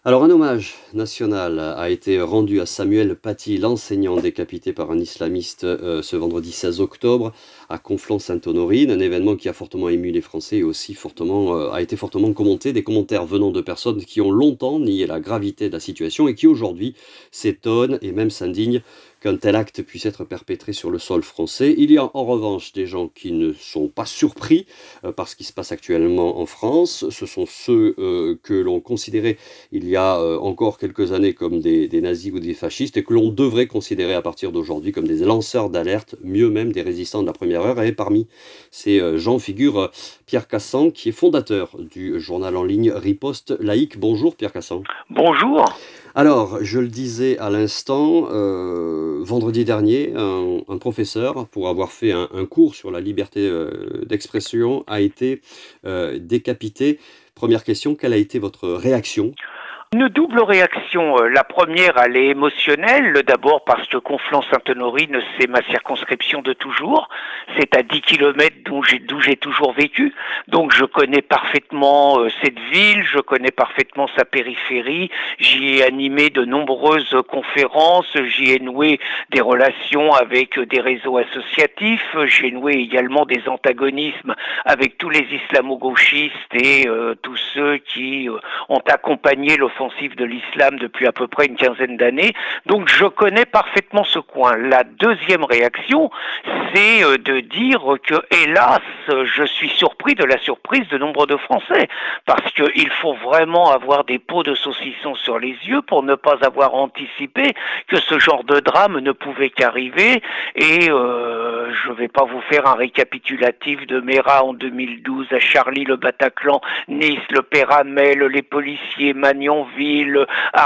Alors, un hommage national a été rendu à Samuel Paty, l'enseignant décapité par un islamiste ce vendredi 16 octobre à Conflans-Sainte-Honorine, un événement qui a fortement ému les Français et aussi a été fortement commenté, des commentaires venant de personnes qui ont longtemps nié la gravité de la situation et qui aujourd'hui s'étonnent et même s'indignent qu'un tel acte puisse être perpétré sur le sol français. Il y a en revanche des gens qui ne sont pas surpris par ce qui se passe actuellement en France. Ce sont ceux que l'on considérait il y a encore quelques années comme des nazis ou des fascistes et que l'on devrait considérer à partir d'aujourd'hui comme des lanceurs d'alerte, mieux même des résistants de la première heure. Et parmi ces gens figure Pierre Cassan, qui est fondateur du journal en ligne Riposte Laïque. Bonjour Pierre Cassan. Bonjour. Alors, je le disais à l'instant, vendredi dernier, un professeur, pour avoir fait un cours sur la liberté d'expression, a été décapité. Première question, quelle a été votre réaction? Une double réaction. La première, elle est émotionnelle. D'abord parce que Conflans-Sainte-Honorine, c'est ma circonscription de toujours. C'est à 10 kilomètres d'où j'ai toujours vécu. Donc je connais parfaitement cette ville, je connais parfaitement sa périphérie. J'y ai animé de nombreuses conférences, j'y ai noué des relations avec des réseaux associatifs, j'ai noué également des antagonismes avec tous les islamo-gauchistes et tous ceux qui ont accompagné l'offensive de l'islam depuis à peu près une quinzaine d'années. Donc je connais parfaitement ce coin. La deuxième réaction, c'est de dire que, hélas, je suis surpris de la surprise de nombre de Français. Parce qu'il faut vraiment avoir des peaux de saucisson sur les yeux pour ne pas avoir anticipé que ce genre de drame ne pouvait qu'arriver. Et je ne vais pas vous faire un récapitulatif de Mera en 2012, à Charlie, le Bataclan, Nice, le Péramel, les policiers, Magnanville,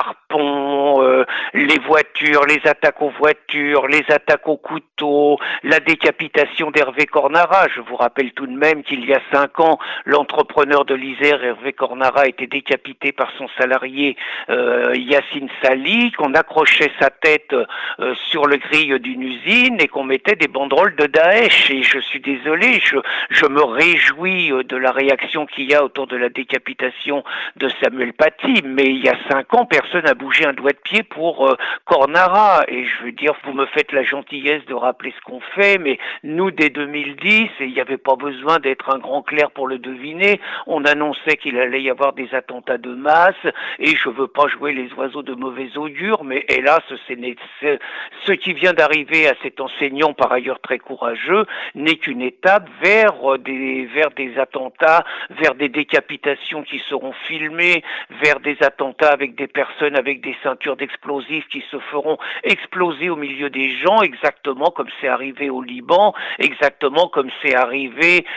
Harpon, les voitures, les attaques aux voitures, les attaques aux couteaux, la décapitation d'Hervé Cornara. Je vous rappelle tout de même qu'il y a 5 ans, l'entrepreneur de l'Isère, Hervé Cornara, a été décapité par son salarié Yacine Sali, qu'on accrochait sa tête sur le grille d'une usine et qu'on mettait des banderoles de Daesh. Et je suis désolé, je me réjouis de la réaction qu'il y a autour de la décapitation de Samuel Paty, mais il y a 5 ans, personne n'a bougé un doigt de pied pour Cornara. Et je veux dire, vous me faites la gentillesse de rappeler ce qu'on fait, mais nous, dès 2010, et il n'y avait pas besoin d'être un grand clerc pour le deviner, on annonçait qu'il allait y avoir des attentats de masse, et je ne veux pas jouer les oiseaux de mauvais augure, mais hélas, ce qui vient d'arriver à cet enseignant, par ailleurs très courageux, n'est qu'une étape vers des attentats, vers des décapitations qui seront filmées, vers des attentats avec des personnes avec des ceintures d'explosifs qui se feront exploser au milieu des gens, exactement comme c'est arrivé au Liban, exactement comme c'est arrivé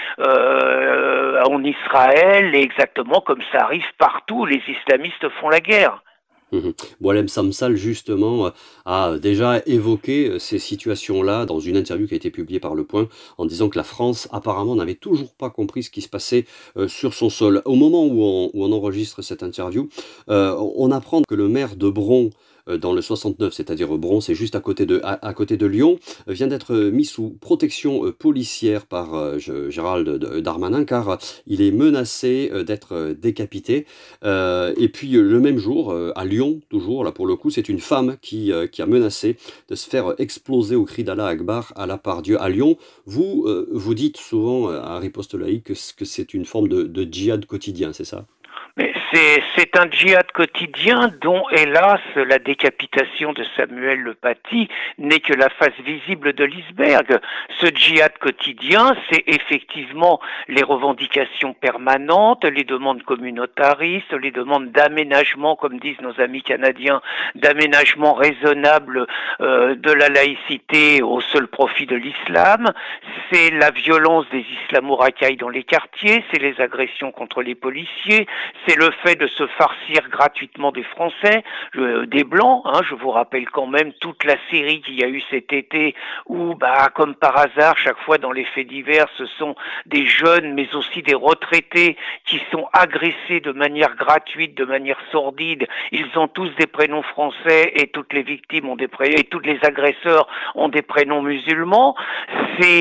en Israël, et exactement comme ça arrive partout où les islamistes font la guerre. Boualem Samsal, justement, a déjà évoqué ces situations-là dans une interview qui a été publiée par Le Point, en disant que la France, apparemment, n'avait toujours pas compris ce qui se passait sur son sol. Au moment où on enregistre cette interview, on apprend que le maire de Bron, dans le 69, c'est-à-dire Bron, c'est juste à côté de Lyon, vient d'être mis sous protection policière par Gérald Darmanin, car il est menacé d'être décapité. Et puis le même jour, à Lyon, toujours, là pour le coup, c'est une femme qui a menacé de se faire exploser au cri d'Allah Akbar à la part Dieu à Lyon. Vous dites souvent à Riposte Laïque que c'est une forme de djihad quotidien, c'est ça? Mais c'est un djihad quotidien dont, hélas, la décapitation de Samuel Le Paty n'est que la face visible de l'iceberg. Ce djihad quotidien, c'est effectivement les revendications permanentes, les demandes communautaristes, les demandes d'aménagement, comme disent nos amis canadiens, d'aménagement raisonnable de la laïcité au seul profit de l'islam. C'est la violence des islamo-racailles dans les quartiers, c'est les agressions contre les policiers, c'est le fait de se farcir gratuitement des Français, des Blancs. Je vous rappelle quand même toute la série qu'il y a eu cet été où, comme par hasard, chaque fois dans les faits divers, ce sont des jeunes mais aussi des retraités qui sont agressés de manière gratuite, de manière sordide. Ils ont tous des prénoms français et toutes les victimes ont des prénoms, et tous les agresseurs ont des prénoms musulmans.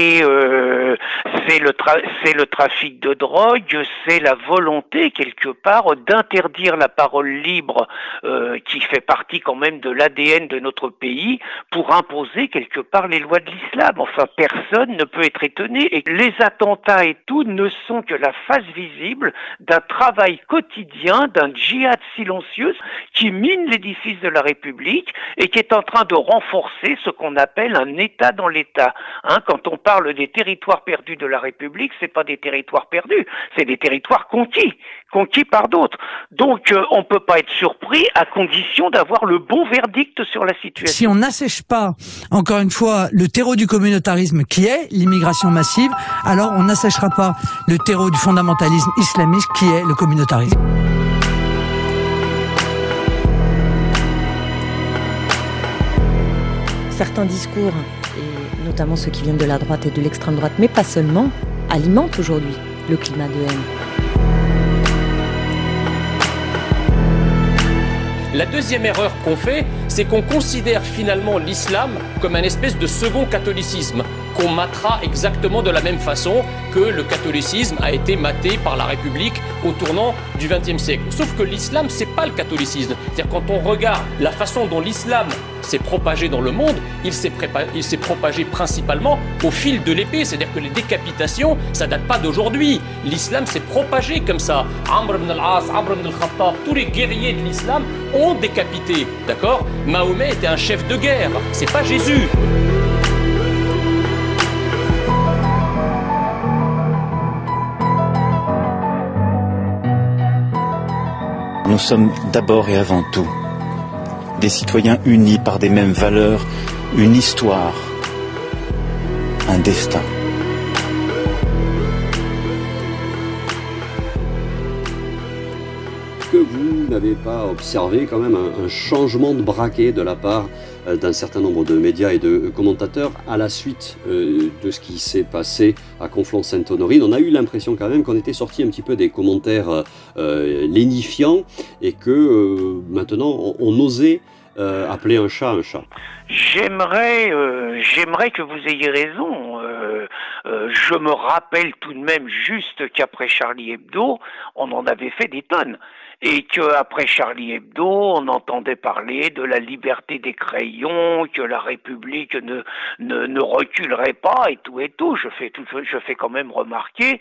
C'est le trafic de drogue, c'est la volonté quelque part part d'interdire la parole libre qui fait partie quand même de l'ADN de notre pays pour imposer quelque part les lois de l'islam. Enfin, personne ne peut être étonné et les attentats et tout ne sont que la face visible d'un travail quotidien, d'un djihad silencieux qui mine l'édifice de la République et qui est en train de renforcer ce qu'on appelle un État dans l'État. Quand on parle des territoires perdus de la République, c'est pas des territoires perdus, c'est des territoires conquis par d'autres. Donc on peut pas être surpris à condition d'avoir le bon verdict sur la situation. Si on n'assèche pas, encore une fois, le terreau du communautarisme qui est l'immigration massive, alors on n'assèchera pas le terreau du fondamentalisme islamiste qui est le communautarisme. Certains discours, et notamment ceux qui viennent de la droite et de l'extrême droite, mais pas seulement, alimentent aujourd'hui le climat de haine. La deuxième erreur qu'on fait, c'est qu'on considère finalement l'islam comme un espèce de second catholicisme, qu'on matera exactement de la même façon que le catholicisme a été maté par la République au tournant du XXe siècle. Sauf que l'islam, c'est pas le catholicisme. C'est-à-dire quand on regarde la façon dont l'islam s'est propagé dans le monde, il s'est propagé principalement au fil de l'épée. C'est-à-dire que les décapitations, ça date pas d'aujourd'hui. L'islam s'est propagé comme ça. Amr ibn al-As, Amr ibn al-Khattab, tous les guerriers de l'islam ont décapité. D'accord ? Mahomet était un chef de guerre. C'est pas Jésus. Nous sommes d'abord et avant tout des citoyens unis par des mêmes valeurs, une histoire, un destin. Que vous n'avez pas observé quand même un changement de braquet de la part d'un certain nombre de médias et de commentateurs à la suite de ce qui s'est passé à Conflans-Sainte-Honorine? On a eu l'impression quand même qu'on était sorti un petit peu des commentaires lénifiants et que maintenant on osait appeler un chat un chat. J'aimerais que vous ayez raison. Je me rappelle tout de même juste qu'après Charlie Hebdo, on en avait fait des tonnes. Et qu'après Charlie Hebdo, on entendait parler de la liberté des crayons, que la République ne reculerait pas et tout et tout. Je fais quand même remarquer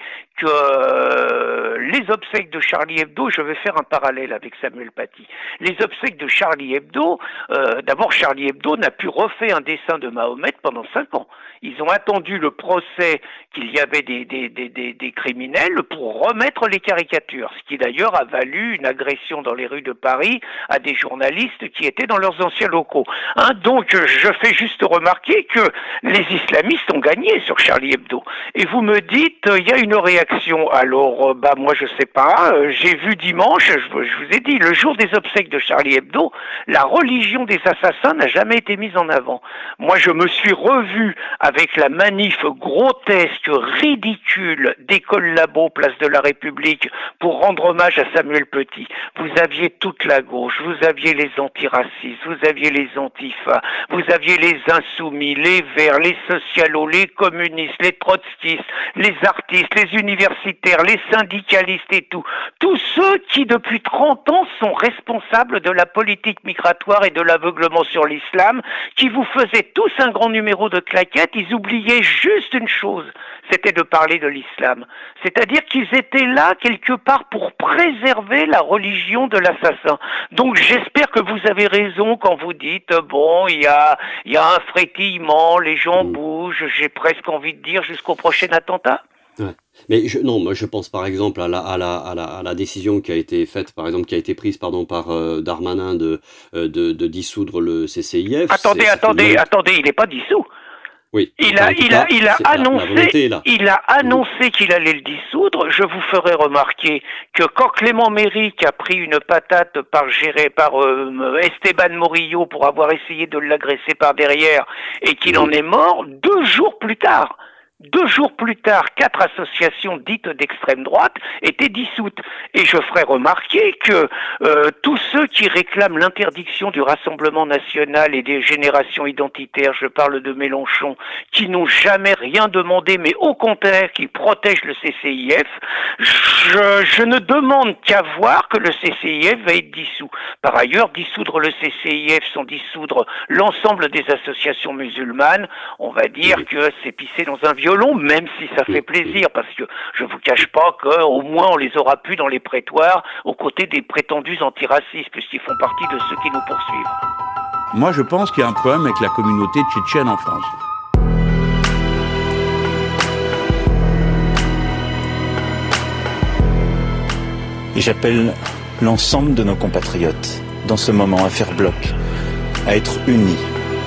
que les obsèques de Charlie Hebdo, je vais faire un parallèle avec Samuel Paty. Les obsèques de Charlie Hebdo, d'abord Charlie Hebdo n'a pu refaire un dessin de Mahomet pendant 5 ans. Ils ont attendu le procès qu'il y avait des criminels pour remettre les caricatures, ce qui d'ailleurs a valu une agression dans les rues de Paris à des journalistes qui étaient dans leurs anciens locaux. Donc je fais juste remarquer que les islamistes ont gagné sur Charlie Hebdo. Et vous me dites, il y a une réaction. Alors, moi je sais pas, j'ai vu dimanche, je vous ai dit, le jour des obsèques de Charlie Hebdo, la religion des assassins n'a jamais été mise en avant. Moi je me suis revu avec la manif grotesque, ridicule des collabos place de la République pour rendre hommage à Samuel Paty. Vous aviez toute la gauche, vous aviez les antiracistes, vous aviez les antifas, vous aviez les insoumis, les verts, les socialos, les communistes, les trotskistes, les artistes, les universitaires, les syndicalistes et tout. Tous ceux qui depuis 30 ans sont responsables de la politique migratoire et de l'aveuglement sur l'islam, qui vous faisaient tous un grand numéro de claquettes. Ils oubliaient juste une chose, c'était de parler de l'islam. C'est-à-dire qu'ils étaient là quelque part pour préserver la religion de l'assassin. Donc j'espère que vous avez raison quand vous dites il y a un frétillement, les gens bougent, j'ai presque envie de dire jusqu'au prochain attentat. Ouais. Mais moi je pense par exemple à la décision qui a été faite, par exemple, qui a été prise par Darmanin de dissoudre le CCIF. Attendez, il n'est pas dissous. Oui. Il a annoncé qu'il allait le dissoudre. Je vous ferai remarquer que quand Clément Méric a pris une patate par Esteban Morillo pour avoir essayé de l'agresser par derrière et qu'il en est mort, 2 jours plus tard, 2 jours plus tard, 4 associations dites d'extrême droite étaient dissoutes. Et je ferai remarquer que tous ceux qui réclament l'interdiction du Rassemblement national et des générations identitaires, je parle de Mélenchon, qui n'ont jamais rien demandé, mais au contraire qui protègent le CCIF, je ne demande qu'à voir que le CCIF va être dissous. Par ailleurs, dissoudre le CCIF sans dissoudre l'ensemble des associations musulmanes, on va dire que c'est pisser dans un violon, même si ça fait plaisir, parce que je vous cache pas qu'au moins on les aura plus dans les prétoires, aux côtés des prétendus antiracistes, puisqu'ils font partie de ceux qui nous poursuivent. Moi, je pense qu'il y a un problème avec la communauté tchétchène en France. Et j'appelle l'ensemble de nos compatriotes, dans ce moment, à faire bloc, à être unis.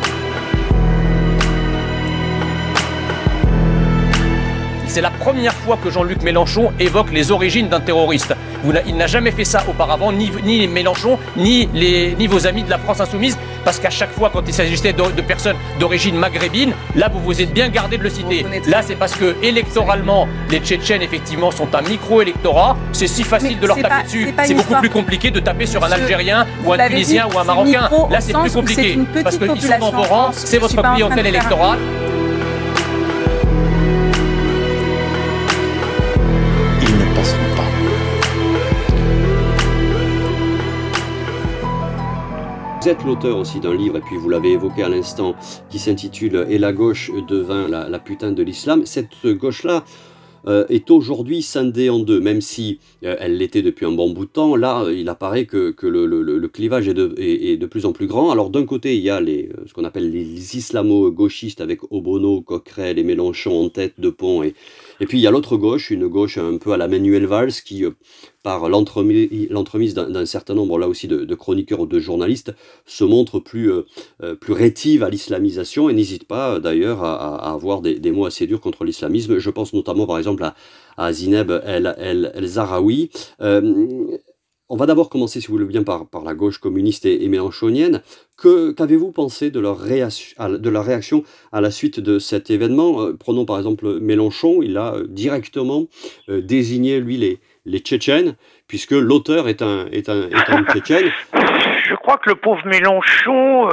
C'est la première fois que Jean-Luc Mélenchon évoque les origines d'un terroriste. Il n'a jamais fait ça auparavant, ni Mélenchon, ni vos amis de la France Insoumise, parce qu'à chaque fois, quand il s'agissait de personnes d'origine maghrébine, là, vous vous êtes bien gardé de le citer. Là, c'est parce que, électoralement, les Tchétchènes, effectivement, sont un micro-électorat. C'est si facile de leur taper dessus. C'est beaucoup plus compliqué de taper sur un Algérien, ou un Tunisien, ou un Marocain. Là, c'est plus compliqué. Parce qu'ils sont dans vos rangs, c'est votre clientèle électorale. Vous êtes l'auteur aussi d'un livre, et puis vous l'avez évoqué à l'instant, qui s'intitule « Et la gauche devint la putain de l'islam ». Cette gauche-là est aujourd'hui scindée en deux, même si elle l'était depuis un bon bout de temps. Là, il apparaît que le clivage est de plus en plus grand. Alors d'un côté, il y a ce qu'on appelle les islamo-gauchistes, avec Obono, Coquerel et Mélenchon en tête de pont, et puis il y a l'autre gauche, une gauche un peu à la Manuel Valls, qui, par l'entremise d'un certain nombre, là aussi, de chroniqueurs ou de journalistes, se montre plus rétive à l'islamisation, et n'hésite pas d'ailleurs à avoir des mots assez durs contre l'islamisme. Je pense notamment par exemple à Zineb El-Zahraoui. On va d'abord commencer, si vous voulez bien, par la gauche communiste et mélenchonienne. Qu'avez-vous pensé de leur réaction à la suite de cet événement ? Prenons par exemple Mélenchon, il a directement désigné, lui, les Tchétchènes, puisque l'auteur est un Tchétchène. Je crois que le pauvre Mélenchon,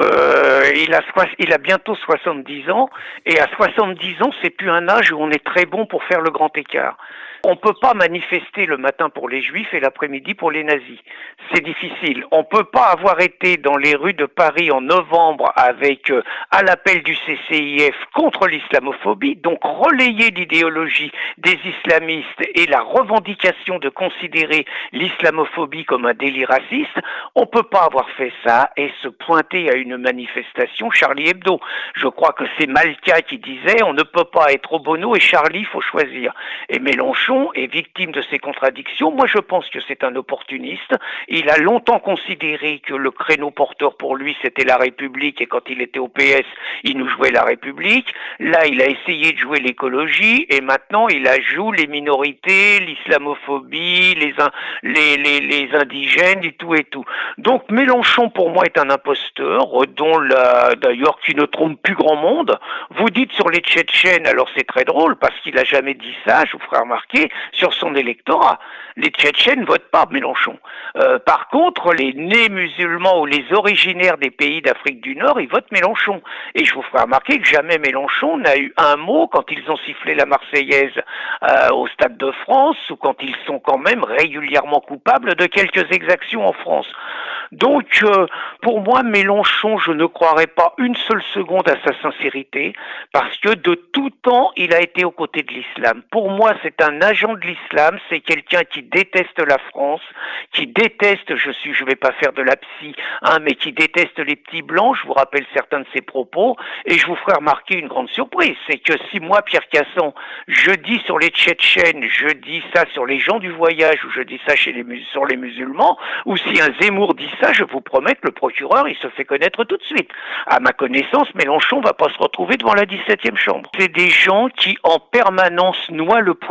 il a bientôt 70 ans, et à 70 ans, c'est plus un âge où on est très bon pour faire le grand écart. On peut pas manifester le matin pour les juifs et l'après-midi pour les nazis. C'est difficile. On peut pas avoir été dans les rues de Paris en novembre avec, à l'appel du CCIF, contre l'islamophobie, donc relayer l'idéologie des islamistes et la revendication de considérer l'islamophobie comme un délit raciste. On peut pas avoir fait ça et se pointer à une manifestation Charlie Hebdo. Je crois que c'est Malka qui disait on ne peut pas être Obono et Charlie, il faut choisir. Et Mélenchon est victime de ces contradictions. Moi, je pense que c'est un opportuniste. Il a longtemps considéré que le créneau porteur pour lui, c'était la République, et quand il était au PS, il nous jouait la République. Là, il a essayé de jouer l'écologie, et maintenant, il joue les minorités, l'islamophobie, les indigènes, et tout. Donc, Mélenchon, pour moi, est un imposteur, d'ailleurs, qui ne trompe plus grand monde. Vous dites sur les Tchétchènes, alors c'est très drôle, parce qu'il a jamais dit ça, je vous ferai remarquer, sur son électorat. Les Tchétchènes ne votent pas Mélenchon. Par contre, les nés musulmans ou les originaires des pays d'Afrique du Nord, ils votent Mélenchon. Et je vous ferai remarquer que jamais Mélenchon n'a eu un mot quand ils ont sifflé la Marseillaise au Stade de France, ou quand ils sont quand même régulièrement coupables de quelques exactions en France. Donc, pour moi, Mélenchon, je ne croirais pas une seule seconde à sa sincérité, parce que de tout temps, il a été aux côtés de l'islam. Pour moi, c'est un agent de l'islam, c'est quelqu'un qui déteste la France, qui déteste, je vais pas faire de la psy, mais qui déteste les petits blancs. Je vous rappelle certains de ses propos, et je vous ferai remarquer une grande surprise, c'est que si moi, Pierre Cassan, je dis sur les Tchétchènes, je dis ça sur les gens du voyage, ou je dis ça sur les musulmans, ou si un Zemmour dit ça, je vous promets que le procureur, il se fait connaître tout de suite. À ma connaissance, Mélenchon va pas se retrouver devant la 17e chambre. C'est des gens qui, en permanence, noient le poisson,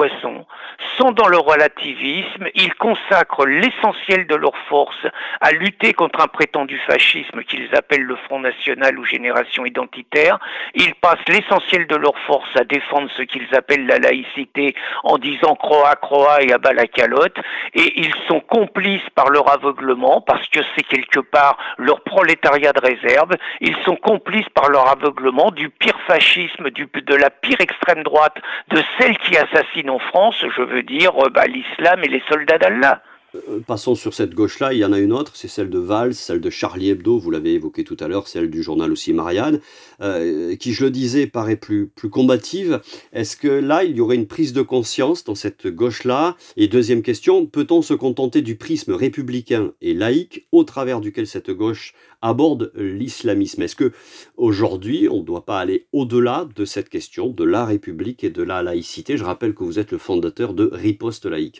temps, sont dans le relativisme, ils consacrent l'essentiel de leurs forces à lutter contre un prétendu fascisme qu'ils appellent le Front National ou Génération Identitaire, ils passent l'essentiel de leurs forces à défendre ce qu'ils appellent la laïcité en disant croix, croix et abat la calotte, et ils sont complices par leur aveuglement, parce que c'est quelque part leur prolétariat de réserve, ils sont complices par leur aveuglement du pire fascisme, de la pire extrême droite, de celle qui assassine en France, je veux dire l'islam et les soldats d'Allah. Passons sur cette gauche-là, il y en a une autre, c'est celle de Valls, celle de Charlie Hebdo, vous l'avez évoqué tout à l'heure, celle du journal aussi Marianne, qui, je le disais, paraît plus combative. Est-ce que là, il y aurait une prise de conscience dans cette gauche-là? Et deuxième question, peut-on se contenter du prisme républicain et laïque au travers duquel cette gauche aborde l'islamisme? Est-ce que aujourd'hui, on ne doit pas aller au-delà de cette question de la République et de la laïcité? Je rappelle que vous êtes le fondateur de Riposte Laïque.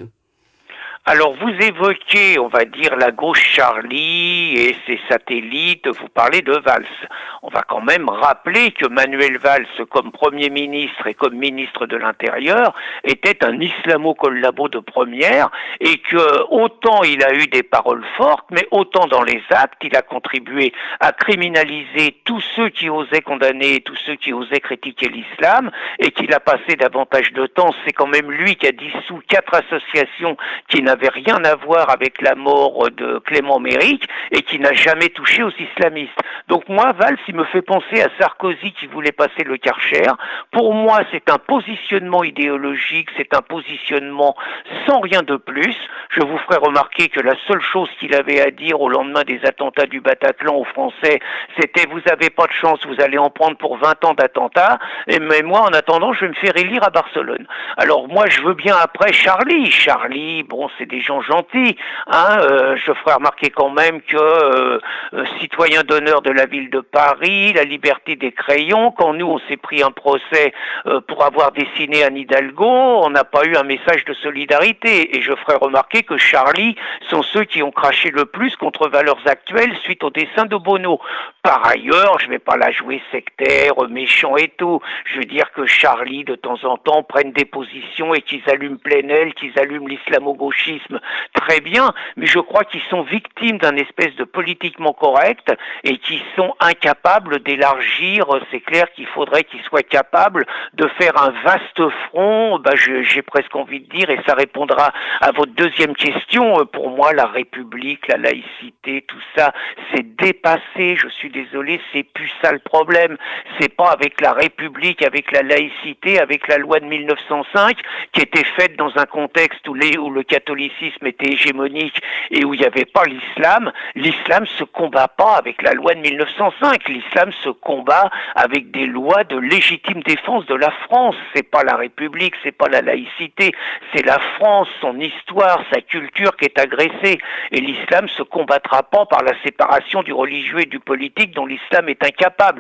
Alors vous évoquez, on va dire, la gauche Charlie et ses satellites, vous parlez de Valls. On va quand même rappeler que Manuel Valls, comme Premier ministre et comme ministre de l'Intérieur, était un islamo-collabo de première et que autant il a eu des paroles fortes, mais autant dans les actes, il a contribué à criminaliser tous ceux qui osaient condamner, tous ceux qui osaient critiquer l'islam et qu'il a passé davantage de temps. C'est quand même lui qui a dissous 4 associations qui n'avaient rien à voir avec la mort de Clément Méric et qui n'a jamais touché aux islamistes. Donc moi, Valls, il me fait penser à Sarkozy qui voulait passer le Karcher. Pour moi, c'est un positionnement idéologique, c'est un positionnement sans rien de plus. Je vous ferai remarquer que la seule chose qu'il avait à dire au lendemain des attentats du Bataclan aux Français, c'était « vous avez pas de chance, vous allez en prendre pour 20 ans d'attentats, mais moi, en attendant, je vais me faire élire à Barcelone ». Alors moi, je veux bien après Charlie, bon, c'est des gens gentils, hein. Je ferai remarquer quand même que citoyen d'honneur de la ville de Paris, la liberté des crayons, quand nous on s'est pris un procès pour avoir dessiné Anne Hidalgo, on n'a pas eu un message de solidarité. Et je ferai remarquer que Charlie sont ceux qui ont craché le plus contre Valeurs Actuelles suite au dessin de Bono. Par ailleurs, je vais pas la jouer sectaire, méchant et tout. Je veux dire que Charlie, de temps en temps, prennent des positions et qu'ils allument Plenel, qu'ils allument l'islamo-gauchisme, très bien, mais je crois qu'ils sont victimes d'un espèce de politiquement correct et qui sont incapables d'élargir. C'est clair qu'il faudrait qu'ils soient capables de faire un vaste front, j'ai presque envie de dire, et ça répondra à votre deuxième question. Pour moi, la République, la laïcité, tout ça, c'est dépassé. Je suis désolé, c'est plus ça le problème. C'est pas avec la République, avec la laïcité, avec la loi de 1905 qui était faite dans un contexte où le catholicisme était hégémonique et où il n'y avait pas l'islam. L'islam se combat pas avec la loi de 1905. L'islam se combat avec des lois de légitime défense de la France. C'est pas la République, c'est pas la laïcité, c'est la France, son histoire, sa culture qui est agressée. Et l'islam se combattra pas par la séparation du religieux et du politique dont l'islam est incapable.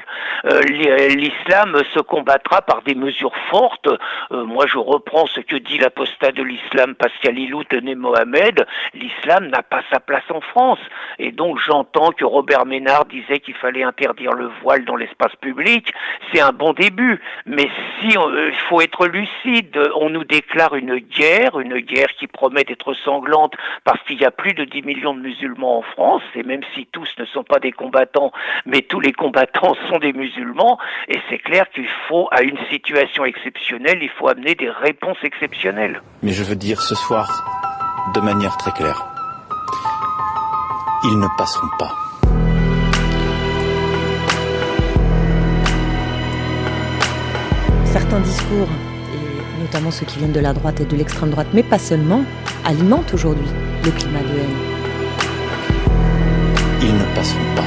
L'islam se combattra par des mesures fortes. Moi, je reprends ce que dit l'apostat de l'islam, Pascal Ilout, né Mohamed. L'islam n'a pas sa place en France. Et donc, j'entends que Robert Ménard disait qu'il fallait interdire le voile dans l'espace public. C'est un bon début. Mais si il faut être lucide, on nous déclare une guerre qui promet d'être sanglante parce qu'il y a plus de 10 millions de musulmans en France, et même si tous ne sont pas des combattants, mais tous les combattants sont des musulmans, et c'est clair qu'il faut, à une situation exceptionnelle, il faut amener des réponses exceptionnelles. Mais je veux dire ce soir, de manière très claire, ils ne passeront pas. Certains discours, et notamment ceux qui viennent de la droite et de l'extrême droite, mais pas seulement, alimentent aujourd'hui le climat de haine. Ils ne passeront pas.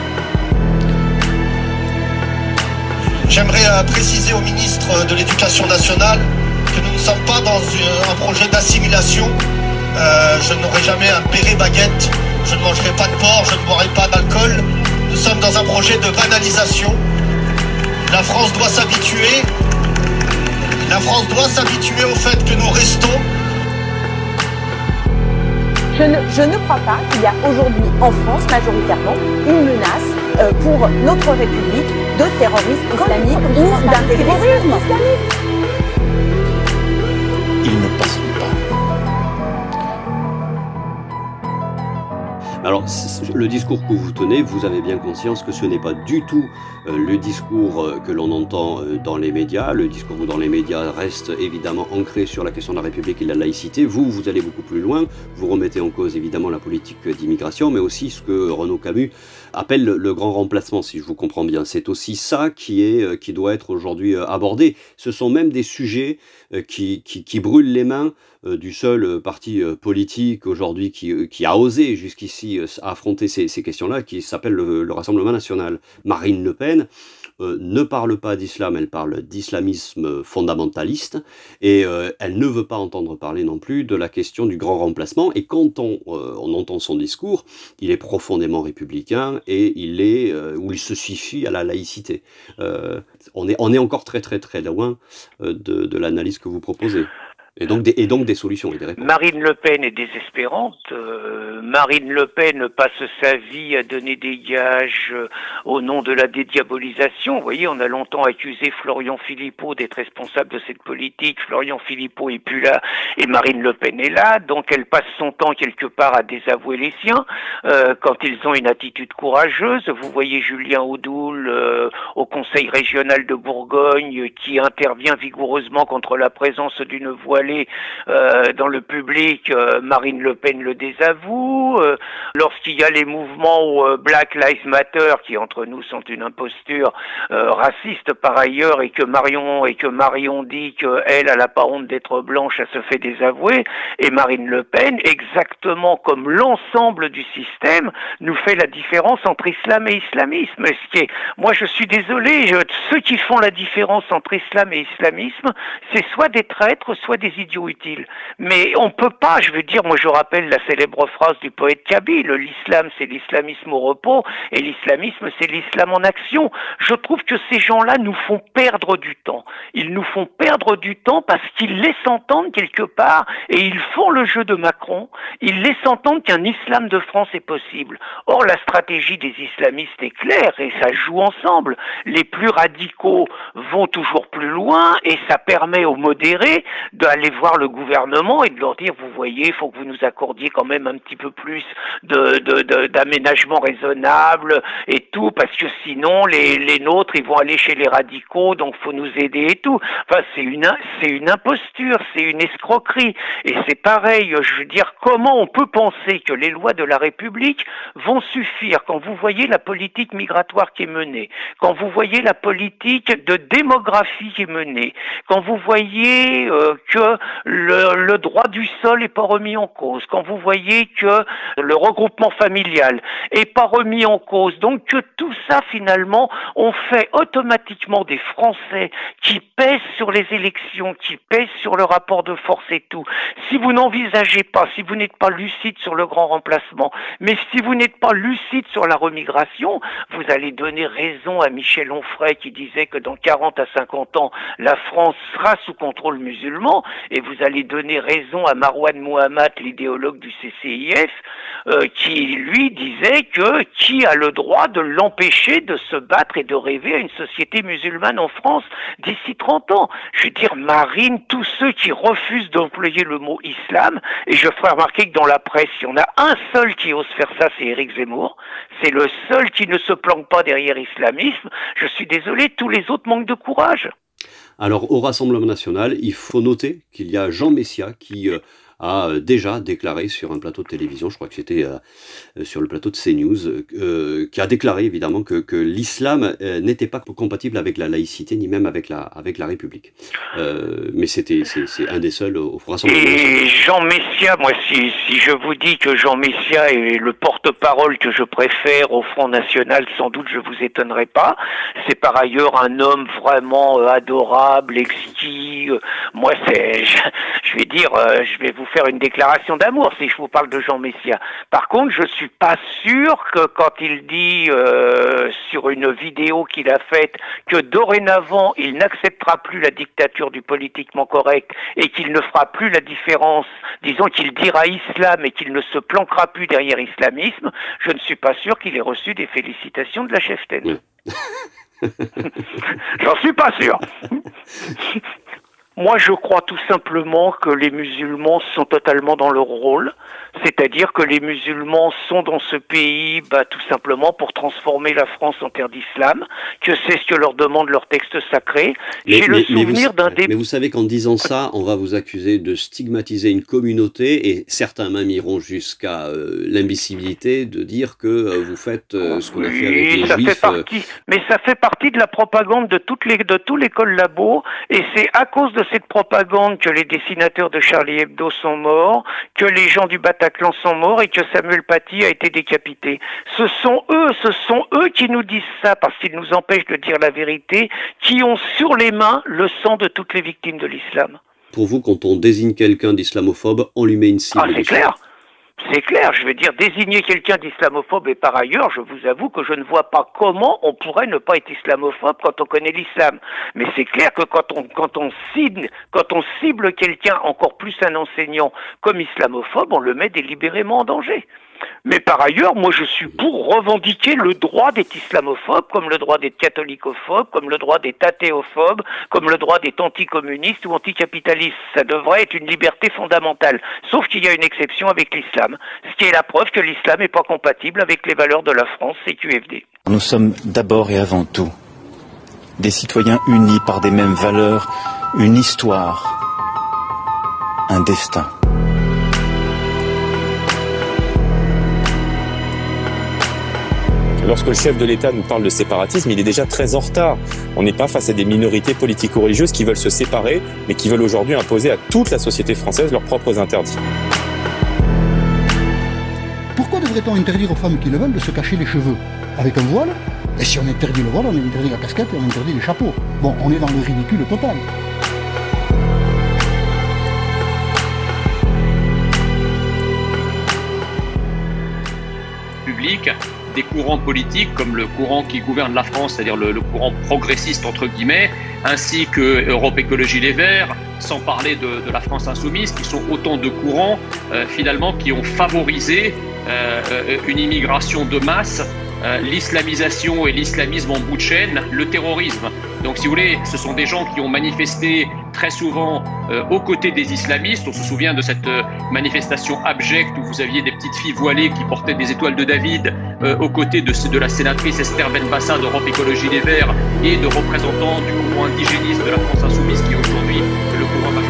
J'aimerais préciser au ministre de l'Éducation nationale que nous ne sommes pas dans un projet d'assimilation. Je n'aurai jamais un béret baguette, je ne mangerai pas de porc, je ne boirai pas d'alcool. Nous sommes dans un projet de banalisation. La France doit s'habituer. La France doit s'habituer au fait que nous restons. Je ne crois pas qu'il y a aujourd'hui en France majoritairement une menace pour notre République de terrorisme islamique ou d'intégrisme islamique. Ils ne passeront Alors, le discours que vous tenez, vous avez bien conscience que ce n'est pas du tout le discours que l'on entend dans les médias. Le discours dans les médias reste évidemment ancré sur la question de la République et de la laïcité. Vous allez beaucoup plus loin. Vous remettez en cause évidemment la politique d'immigration, mais aussi ce que Renaud Camus appelle le grand remplacement, si je vous comprends bien. C'est aussi ça qui doit être aujourd'hui abordé. Ce sont même des sujets qui brûlent les mains du seul parti politique aujourd'hui qui a osé jusqu'ici affronter ces questions-là, qui s'appelle le Rassemblement national. Marine Le Pen ne parle pas d'islam, elle parle d'islamisme fondamentaliste, et elle ne veut pas entendre parler non plus de la question du grand remplacement. Et quand on entend son discours, il est profondément républicain et il se suffit à la laïcité. On est encore très très très loin de l'analyse que vous proposez. Et donc des solutions et des réponses. Marine Le Pen est désespérante. Marine Le Pen passe sa vie à donner des gages au nom de la dédiabolisation. Vous voyez, on a longtemps accusé Florian Philippot d'être responsable de cette politique. Florian Philippot est plus là et Marine Le Pen est là. Donc elle passe son temps quelque part à désavouer les siens quand ils ont une attitude courageuse. Vous voyez Julien Audoul au Conseil régional de Bourgogne qui intervient vigoureusement contre la présence d'une voilée dans le public. Marine Le Pen le désavoue. Lorsqu'il y a les mouvements Black Lives Matter, qui entre nous sont une imposture raciste par ailleurs, et que Marion dit qu'elle n'a pas honte d'être blanche, elle se fait désavouer, et Marine Le Pen, exactement comme l'ensemble du système, nous fait la différence entre islam et islamisme. Moi je suis désolé, ceux qui font la différence entre islam et islamisme, c'est soit des traîtres, soit des idiots utiles. Mais on peut pas, moi je rappelle la célèbre phrase du poète Kabyle, l'islam c'est l'islamisme au repos et l'islamisme c'est l'islam en action. Je trouve que ces gens-là nous font perdre du temps. Ils nous font perdre du temps parce qu'ils laissent entendre quelque part, et ils font le jeu de Macron, ils laissent entendre qu'un islam de France est possible. Or la stratégie des islamistes est claire et ça joue ensemble. Les plus radicaux vont toujours plus loin et ça permet aux modérés d'aller voir le gouvernement et de leur dire, vous voyez, il faut que vous nous accordiez quand même un petit peu plus d'aménagement raisonnable et tout, parce que sinon les nôtres ils vont aller chez les radicaux, donc faut nous aider et tout. Enfin c'est une imposture, c'est une escroquerie, et c'est pareil, je veux dire, comment on peut penser que les lois de la République vont suffire quand vous voyez la politique migratoire qui est menée, quand vous voyez la politique de démographie qui est menée, quand vous voyez que le droit du sol est pas remis en cause, quand vous voyez que le regroupement familial est pas remis en cause, donc que tout ça finalement on fait automatiquement des Français qui pèsent sur les élections, qui pèsent sur le rapport de force et tout. Si vous n'envisagez pas, si vous n'êtes pas lucide sur le grand remplacement, mais si vous n'êtes pas lucide sur la remigration, vous allez donner raison à Michel Onfray qui disait que dans 40 à 50 ans, la France sera sous contrôle musulman, et vous allez donner raison à Marouane Mohammad, l'idéologue du CCIF, qui lui disait que qui a le droit de l'empêcher de se battre et de rêver à une société musulmane en France d'ici 30 ans. Je veux dire, Marine, tous ceux qui refusent d'employer le mot islam, et je ferai remarquer que dans la presse, il y en a un seul qui ose faire ça, c'est Éric Zemmour. C'est le seul qui ne se planque pas derrière islamisme. Je suis désolé, tous les autres manquent de courage. Alors, au Rassemblement national, il faut noter qu'il y a Jean Messia qui a déjà déclaré sur un plateau de télévision, je crois que c'était sur le plateau de CNews, qui a déclaré évidemment que l'islam n'était pas compatible avec la laïcité, ni même avec la République. Mais c'est un des seuls au Rassemblement national. Et Jean Messia, moi, si je vous dis que Jean Messia est le porte-parole que je préfère au Front National, sans doute je vous étonnerai pas. C'est par ailleurs un homme vraiment adorable, exquis. Moi, je vais dire, je vais vous faire une déclaration d'amour si je vous parle de Jean Messia. Par contre, je suis pas sûr que quand il dit sur une vidéo qu'il a faite que dorénavant il n'acceptera plus la dictature du politiquement correct et qu'il ne fera plus la différence, disons qu'il dira islam et qu'il ne se planquera plus derrière islamisme, je ne suis pas sûr qu'il ait reçu des félicitations de la cheftaine. J'en suis pas sûr. Moi, je crois tout simplement que les musulmans sont totalement dans leur rôle, c'est-à-dire que les musulmans sont dans ce pays tout simplement pour transformer la France en terre d'islam, que c'est ce que leur demandent leurs textes sacrés. Mais vous savez qu'en disant ça, on va vous accuser de stigmatiser une communauté, et certains même iront jusqu'à l'imbécilité de dire que vous faites ce qu'on a fait avec les Juifs. Mais ça fait partie de la propagande de tous les collabos, et c'est à cause de cette propagande que les dessinateurs de Charlie Hebdo sont morts, que les gens du Bataclan sont morts et que Samuel Paty a été décapité. Ce sont eux qui nous disent ça parce qu'ils nous empêchent de dire la vérité, qui ont sur les mains le sang de toutes les victimes de l'islam. Pour vous, quand on désigne quelqu'un d'islamophobe, on lui met une cible. Ah, c'est clair. C'est clair, je veux dire, désigner quelqu'un d'islamophobe, et par ailleurs, je vous avoue que je ne vois pas comment on pourrait ne pas être islamophobe quand on connaît l'islam. Mais c'est clair que quand on cible quelqu'un, encore plus un enseignant, comme islamophobe, on le met délibérément en danger. Mais par ailleurs, moi je suis pour revendiquer le droit d'être islamophobe, comme le droit d'être catholicophobes, comme le droit d'être athéophobe, comme le droit d'être anticommuniste ou anticapitalistes. Ça devrait être une liberté fondamentale. Sauf qu'il y a une exception avec l'islam, ce qui est la preuve que l'islam n'est pas compatible avec les valeurs de la France CQFD. Nous sommes d'abord et avant tout des citoyens unis par des mêmes valeurs, une histoire, un destin. Lorsque le chef de l'État nous parle de séparatisme, il est déjà très en retard. On n'est pas face à des minorités politico-religieuses qui veulent se séparer, mais qui veulent aujourd'hui imposer à toute la société française leurs propres interdits. Pourquoi devrait-on interdire aux femmes qui le veulent de se cacher les cheveux avec un voile? Et si on interdit le voile, on interdit la casquette et on interdit les chapeaux. Bon, on est dans le ridicule total. Public. Des courants politiques comme le courant qui gouverne la France, c'est-à-dire le courant progressiste entre guillemets, ainsi que Europe Écologie Les Verts, sans parler de la France Insoumise, qui sont autant de courants finalement qui ont favorisé une immigration de masse, l'islamisation et l'islamisme en bout de chaîne, le terrorisme. Donc si vous voulez, ce sont des gens qui ont manifesté très souvent aux côtés des islamistes. On se souvient de cette manifestation abjecte où vous aviez des petites filles voilées qui portaient des étoiles de David aux côtés de la sénatrice Esther Benbassa d'Europe Écologie Les Verts et de représentants du courant indigéniste de la France Insoumise qui est aujourd'hui le courant